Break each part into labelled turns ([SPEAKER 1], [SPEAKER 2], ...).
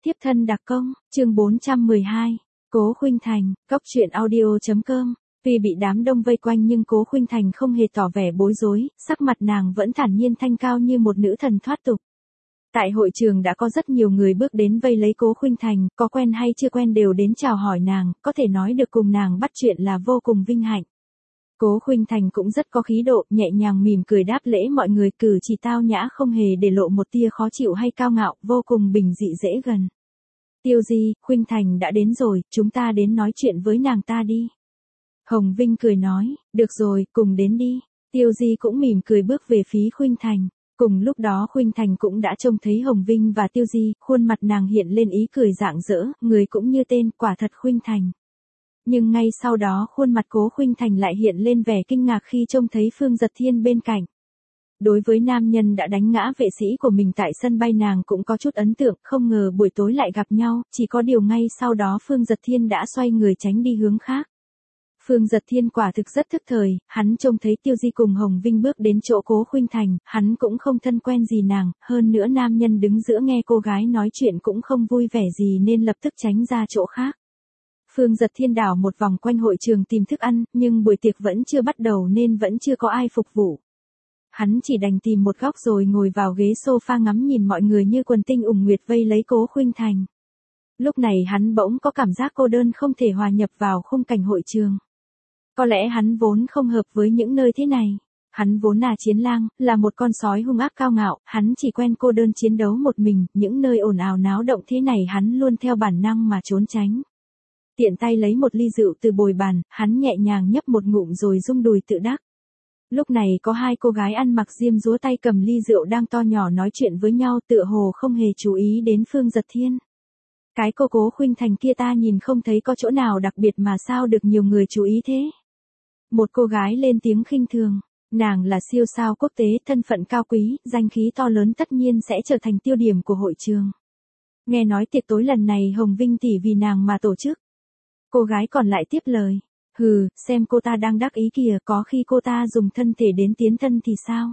[SPEAKER 1] Tiếp thân đặc công, chương 412, Cố Khuynh Thành, Cốc truyện audio.com. Vì bị đám đông vây quanh nhưng Cố Khuynh Thành không hề tỏ vẻ bối rối, sắc mặt nàng vẫn thản nhiên thanh cao như một nữ thần thoát tục. Tại hội trường đã có rất nhiều người bước đến vây lấy Cố Khuynh Thành, có quen hay chưa quen đều đến chào hỏi nàng, có thể nói được cùng nàng bắt chuyện là vô cùng vinh hạnh. Cố Khuynh Thành cũng rất có khí độ, nhẹ nhàng mỉm cười đáp lễ mọi người, cử chỉ tao nhã không hề để lộ một tia khó chịu hay cao ngạo, vô cùng bình dị dễ gần. Tiêu Di, Khuynh Thành đã đến rồi, chúng ta đến nói chuyện với nàng ta đi. Hồng Vinh cười nói, được rồi, cùng đến đi. Tiêu Di cũng mỉm cười bước về phía Khuynh Thành. Cùng lúc đó Khuynh Thành cũng đã trông thấy Hồng Vinh và Tiêu Di, khuôn mặt nàng hiện lên ý cười rạng rỡ, người cũng như tên, quả thật Khuynh Thành. Nhưng ngay sau đó khuôn mặt Cố Khuynh Thành lại hiện lên vẻ kinh ngạc khi trông thấy Phương Dật Thiên bên cạnh. Đối với nam nhân đã đánh ngã vệ sĩ của mình tại sân bay nàng cũng có chút ấn tượng, không ngờ buổi tối lại gặp nhau, chỉ có điều ngay sau đó Phương Dật Thiên đã xoay người tránh đi hướng khác. Phương Dật Thiên quả thực rất thức thời, hắn trông thấy Tiêu Di cùng Hồng Vinh bước đến chỗ Cố Khuynh Thành, hắn cũng không thân quen gì nàng, hơn nữa nam nhân đứng giữa nghe cô gái nói chuyện cũng không vui vẻ gì nên lập tức tránh ra chỗ khác. Phương Dật Thiên đảo một vòng quanh hội trường tìm thức ăn, nhưng buổi tiệc vẫn chưa bắt đầu nên vẫn chưa có ai phục vụ. Hắn chỉ đành tìm một góc rồi ngồi vào ghế sofa ngắm nhìn mọi người như quần tinh ủng nguyệt vây lấy Cố Khuynh Thành. Lúc này hắn bỗng có cảm giác cô đơn không thể hòa nhập vào khung cảnh hội trường. Có lẽ hắn vốn không hợp với những nơi thế này. Hắn vốn là chiến lang, là một con sói hung ác cao ngạo, hắn chỉ quen cô đơn chiến đấu một mình, những nơi ồn ào náo động thế này hắn luôn theo bản năng mà trốn tránh. Tiện tay lấy một ly rượu từ bồi bàn, hắn nhẹ nhàng nhấp một ngụm rồi rung đùi tự đắc. Lúc này có hai cô gái ăn mặc diêm dúa tay cầm ly rượu đang to nhỏ nói chuyện với nhau, tựa hồ không hề chú ý đến Phương Dật Thiên. Cái cô Cố Khuynh Thành kia ta nhìn không thấy có chỗ nào đặc biệt mà sao được nhiều người chú ý thế. Một cô gái lên tiếng khinh thường, nàng là siêu sao quốc tế, thân phận cao quý, danh khí to lớn tất nhiên sẽ trở thành tiêu điểm của hội trường. Nghe nói tiệc tối lần này Hồng Vinh tỷ vì nàng mà tổ chức. Cô gái còn lại tiếp lời, hừ, xem cô ta đang đắc ý kìa, có khi cô ta dùng thân thể đến tiến thân thì sao?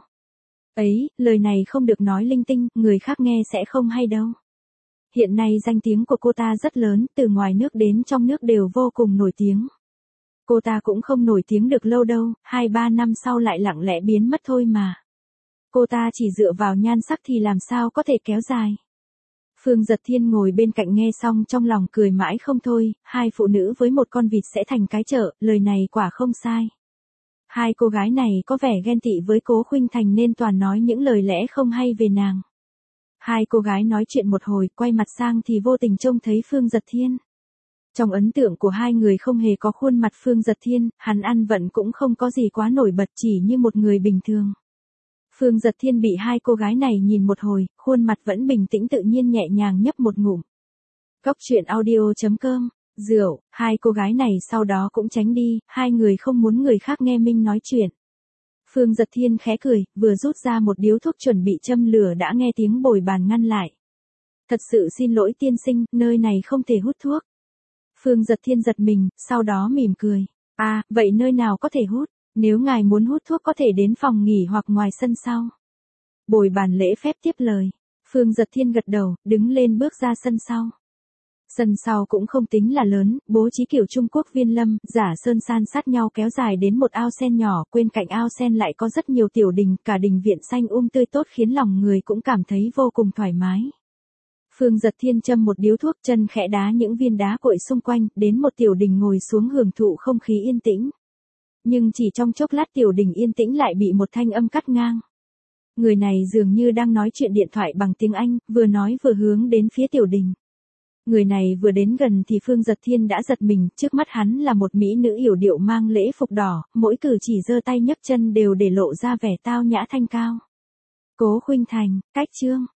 [SPEAKER 1] Ấy, lời này không được nói linh tinh, người khác nghe sẽ không hay đâu. Hiện nay danh tiếng của cô ta rất lớn, từ ngoài nước đến trong nước đều vô cùng nổi tiếng. Cô ta cũng không nổi tiếng được lâu đâu, 2-3 năm sau lại lặng lẽ biến mất thôi mà. Cô ta chỉ dựa vào nhan sắc thì làm sao có thể kéo dài. Phương Dật Thiên ngồi bên cạnh nghe xong trong lòng cười mãi không thôi, hai phụ nữ với một con vịt sẽ thành cái chợ, lời này quả không sai. Hai cô gái này có vẻ ghen tị với Cố Khuynh Thành nên toàn nói những lời lẽ không hay về nàng. Hai cô gái nói chuyện một hồi, quay mặt sang thì vô tình trông thấy Phương Dật Thiên. Trong ấn tượng của hai người không hề có khuôn mặt Phương Dật Thiên, hắn ăn vận cũng không có gì quá nổi bật, chỉ như một người bình thường. Phương Dật Thiên bị hai cô gái này nhìn một hồi, khuôn mặt vẫn bình tĩnh tự nhiên nhẹ nhàng nhấp một ngụm. Cốc truyện audio.com, rượu, hai cô gái này sau đó cũng tránh đi, hai người không muốn người khác nghe Minh nói chuyện. Phương Dật Thiên khẽ cười, vừa rút ra một điếu thuốc chuẩn bị châm lửa đã nghe tiếng bồi bàn ngăn lại. Thật sự xin lỗi tiên sinh, nơi này không thể hút thuốc. Phương Dật Thiên giật mình, sau đó mỉm cười. À, vậy nơi nào có thể hút? Nếu ngài muốn hút thuốc có thể đến phòng nghỉ hoặc ngoài sân sau. Bồi bàn lễ phép tiếp lời. Phương Dật Thiên gật đầu, đứng lên bước ra sân sau. Sân sau cũng không tính là lớn, bố trí kiểu Trung Quốc Viên Lâm, giả sơn san sát nhau kéo dài đến một ao sen nhỏ, bên cạnh ao sen lại có rất nhiều tiểu đình, cả đình viện xanh tươi tốt khiến lòng người cũng cảm thấy vô cùng thoải mái. Phương Dật Thiên châm một điếu thuốc, chân khẽ đá những viên đá cội xung quanh, đến một tiểu đình ngồi xuống hưởng thụ không khí yên tĩnh. Nhưng chỉ trong chốc lát tiểu đình yên tĩnh lại bị một thanh âm cắt ngang. Người này dường như đang nói chuyện điện thoại bằng tiếng Anh, vừa nói vừa hướng đến phía tiểu đình. Người này vừa đến gần thì Phương Dật Thiên đã giật mình, trước mắt hắn là một mỹ nữ yểu điệu mang lễ phục đỏ, mỗi cử chỉ giơ tay nhấc chân đều để lộ ra vẻ tao nhã thanh cao. Cố Khuynh Thành, cách chương.